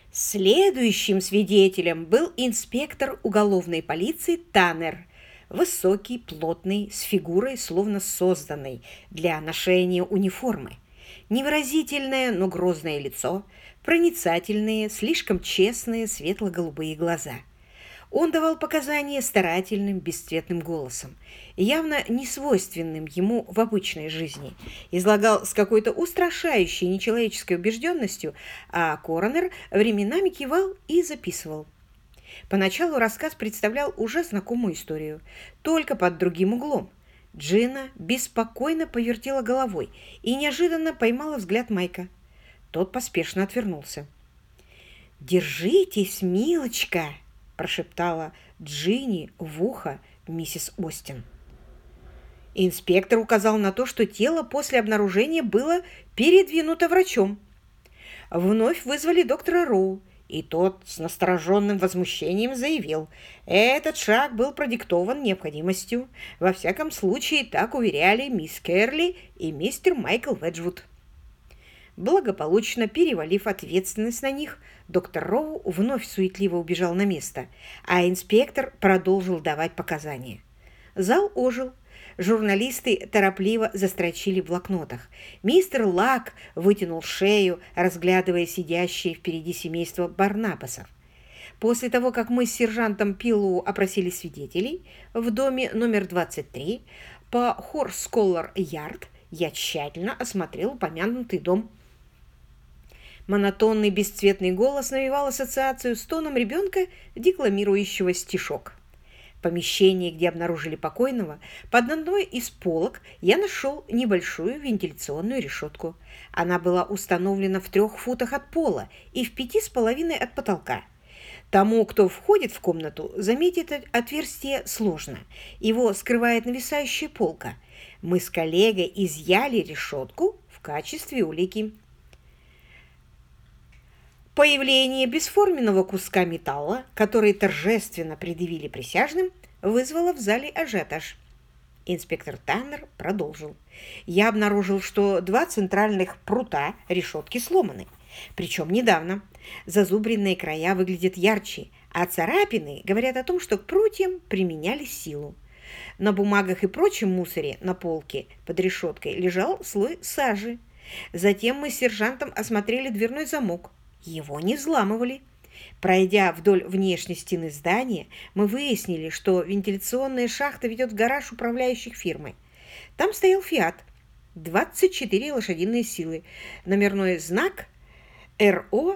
Следующим свидетелем был инспектор уголовной полиции Таннер. Высокий, плотный, с фигурой, словно созданной для ношения униформы. Невыразительное, но грозное лицо, проницательные, слишком честные светло-голубые глаза. Он давал показания старательным, бесцветным голосом, явно не свойственным ему в обычной жизни, излагал с какой-то устрашающей нечеловеческой убежденностью, а коронер временами кивал и записывал. Поначалу рассказ представлял уже знакомую историю, только под другим углом. Джина беспокойно повертела головой и неожиданно поймала взгляд Майка. Тот поспешно отвернулся. «Держитесь, милочка!» – прошептала Джинни в ухо миссис Остин. Инспектор указал на то, что тело после обнаружения было передвинуто врачом. Вновь вызвали доктора Роу, и тот с настороженным возмущением заявил, этот шаг был продиктован необходимостью. Во всяком случае, так уверяли мисс Керли и мистер Майкл Веджвуд. Благополучно перевалив ответственность на них, доктор Роу вновь суетливо убежал на место, а инспектор продолжил давать показания. Зал ожил. Журналисты торопливо застрочили в блокнотах. Мистер Лак вытянул шею, разглядывая сидящее впереди семейство Барнабасов. После того, как мы с сержантом Пиллоу опросили свидетелей в доме номер 23 по Хорс-Коллар-Ярд, я тщательно осмотрел упомянутый дом. Монотонный бесцветный голос навевал ассоциацию с тоном ребенка, декламирующего стишок. В помещении, где обнаружили покойного, под одной из полок я нашел небольшую вентиляционную решетку. Она была установлена в 3 футах от пола и в 5,5 от потолка. Тому, кто входит в комнату, заметить отверстие сложно. Его скрывает нависающая полка. Мы с коллегой изъяли решетку в качестве улики. Появление бесформенного куска металла, который торжественно предъявили присяжным, вызвало в зале ажиотаж. Инспектор Таннер продолжил. Я обнаружил, что 2 центральных прута решетки сломаны. Причем недавно. Зазубренные края выглядят ярче, а царапины говорят о том, что к прутьям применяли силу. На бумагах и прочем мусоре на полке под решеткой лежал слой сажи. Затем мы с сержантом осмотрели дверной замок. Его не взламывали. Пройдя вдоль внешней стены здания, мы выяснили, что вентиляционная шахта ведет в гараж управляющих фирмой. Там стоял «Фиат», 24 лошадиные силы, номерной знак РО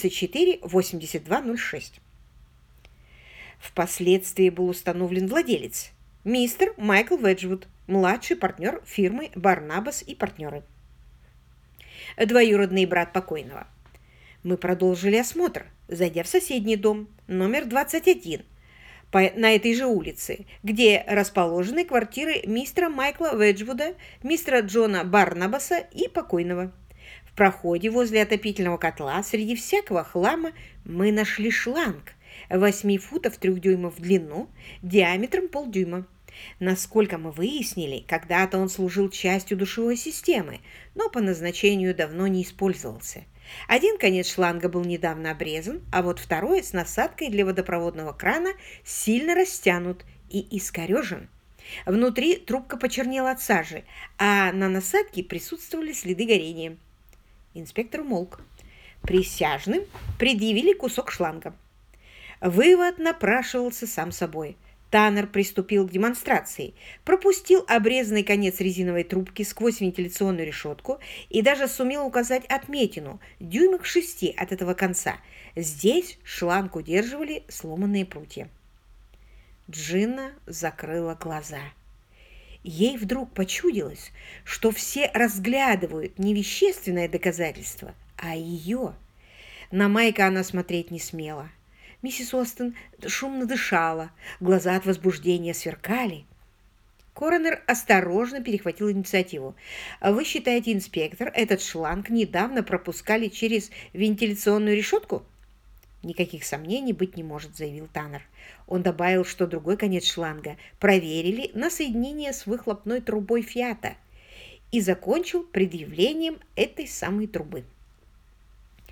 348206. Впоследствии был установлен владелец, мистер Майкл Веджвуд, младший партнер фирмы «Барнабас и партнеры», двоюродный брат покойного. Мы продолжили осмотр, зайдя в соседний дом, номер 21, на этой же улице, где расположены квартиры мистера Майкла Веджвуда, мистера Джона Барнабаса и покойного. В проходе возле отопительного котла среди всякого хлама мы нашли шланг 8 футов 3 дюймов в длину, диаметром полдюйма. Насколько мы выяснили, когда-то он служил частью душевой системы, но по назначению давно не использовался. Один конец шланга был недавно обрезан, а вот второй с насадкой для водопроводного крана сильно растянут и искорежен. Внутри трубка почернела от сажи, а на насадке присутствовали следы горения. Инспектор умолк. Присяжным предъявили кусок шланга. Вывод напрашивался сам собой. Таннер приступил к демонстрации, пропустил обрезанный конец резиновой трубки сквозь вентиляционную решетку и даже сумел указать отметину дюймах 6 от этого конца. Здесь шланг удерживали сломанные прутья. Джинна закрыла глаза. Ей вдруг почудилось, что все разглядывают не вещественное доказательство, а ее. На Майка она смотреть не смела. Миссис Остин шумно дышала, глаза от возбуждения сверкали. Коронер осторожно перехватил инициативу. «Вы считаете, инспектор, этот шланг недавно пропускали через вентиляционную решетку?» «Никаких сомнений быть не может», — заявил Таннер. Он добавил, что другой конец шланга проверили на соединение с выхлопной трубой «Фиата» и закончил предъявлением этой самой трубы.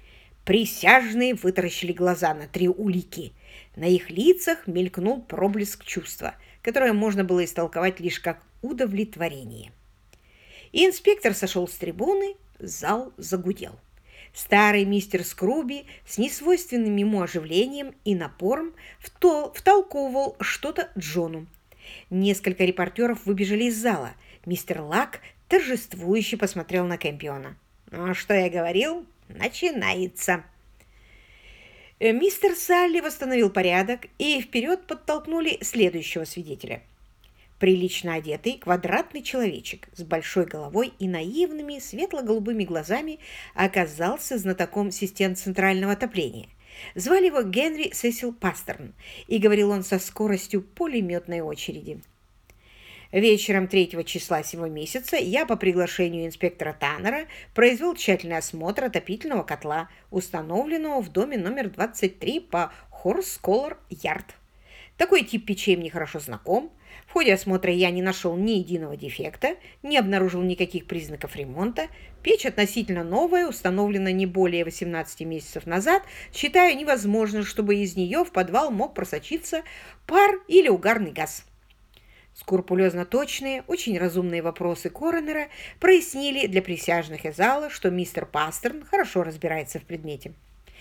Присяжные вытаращили глаза на три улики. На их лицах мелькнул проблеск чувства, которое можно было истолковать лишь как удовлетворение. И инспектор сошел с трибуны, зал загудел. Старый мистер Скруби с несвойственным ему оживлением и напором втолковывал что-то Джону. Несколько репортеров выбежали из зала. Мистер Лак торжествующе посмотрел на Кэмпиона. «Ну, что я говорил? Начинается!» Мистер Салли восстановил порядок, и вперед подтолкнули следующего свидетеля. Прилично одетый квадратный человечек с большой головой и наивными светло-голубыми глазами оказался знатоком систем центрального отопления. Звали его Генри Сесил Пастерн, и говорил он со скоростью пулеметной очереди. Вечером 3 числа сего месяца я по приглашению инспектора Таннера произвел тщательный осмотр отопительного котла, установленного в доме номер 23 по Хорс-Колор-Ярд. Такой тип печей мне хорошо знаком. В ходе осмотра я не нашел ни единого дефекта, не обнаружил никаких признаков ремонта. Печь относительно новая, установлена не более 18 месяцев назад. Считаю невозможно, чтобы из нее в подвал мог просочиться пар или угарный газ. Скрупулезно точные, очень разумные вопросы коронера прояснили для присяжных из зала, что мистер Пастерн хорошо разбирается в предмете.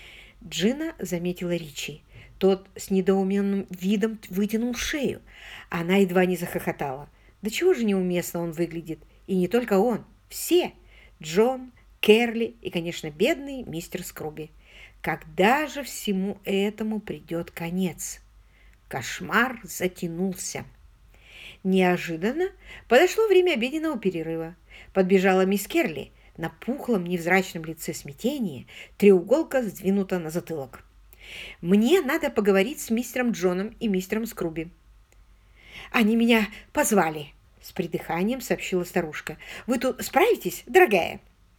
Джина заметила Ричи. Тот с недоуменным видом вытянул шею. Она едва не захохотала. Да чего же неуместно он выглядит? И не только он. Все. Джон, Керли и, конечно, бедный мистер Скруби. Когда же всему этому придет конец? Кошмар затянулся. Неожиданно подошло время обеденного перерыва. Подбежала мисс Керли. На пухлом невзрачном лице смятение, треуголка сдвинута на затылок. «Мне надо поговорить с мистером Джоном и мистером Скруби». «Они меня позвали», — с придыханием сообщила старушка. «Вы тут справитесь, дорогая?»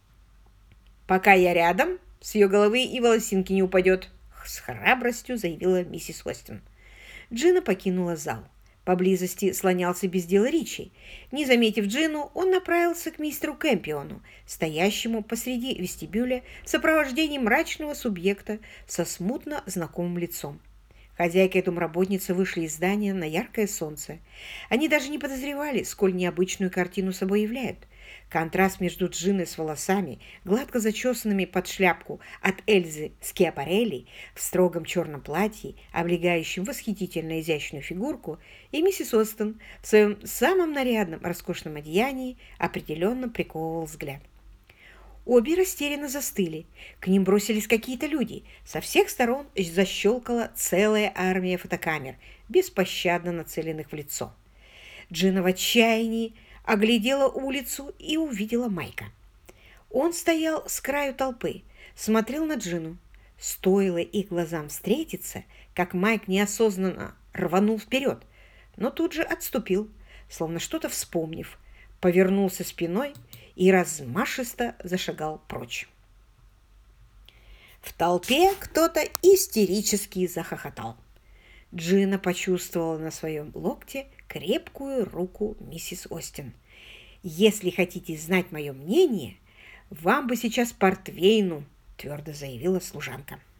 «Пока я рядом, с ее головы и волосинки не упадет», — с храбростью заявила миссис Уэстон. Джина покинула зал. Поблизости слонялся без дела Ричи. Не заметив Джину, он направился к мистеру Кэмпиону, стоящему посреди вестибюля в сопровождении мрачного субъекта со смутно знакомым лицом. Хозяйка и домработница вышли из здания на яркое солнце. Они даже не подозревали, сколь необычную картину собой являют. Контраст между Джиной с волосами, гладко зачесанными под шляпку от Эльзы Скиапарелли в строгом черном платье, облегающем восхитительно изящную фигурку, и миссис Остон в своем самом нарядном роскошном одеянии определенно приковывал взгляд. Обе растерянно застыли. К ним бросились какие-то люди. Со всех сторон защелкала целая армия фотокамер, беспощадно нацеленных в лицо. Джина в отчаянии оглядела улицу и увидела Майка. Он стоял с краю толпы, смотрел на Джину. Стоило их глазам встретиться, как Майк неосознанно рванул вперед, но тут же отступил, словно что-то вспомнив, повернулся спиной и размашисто зашагал прочь. В толпе кто-то истерически захохотал. Джина почувствовала на своем локте крепкую руку миссис Остин. «Если хотите знать мое мнение, вам бы сейчас портвейну», — твердо заявила служанка.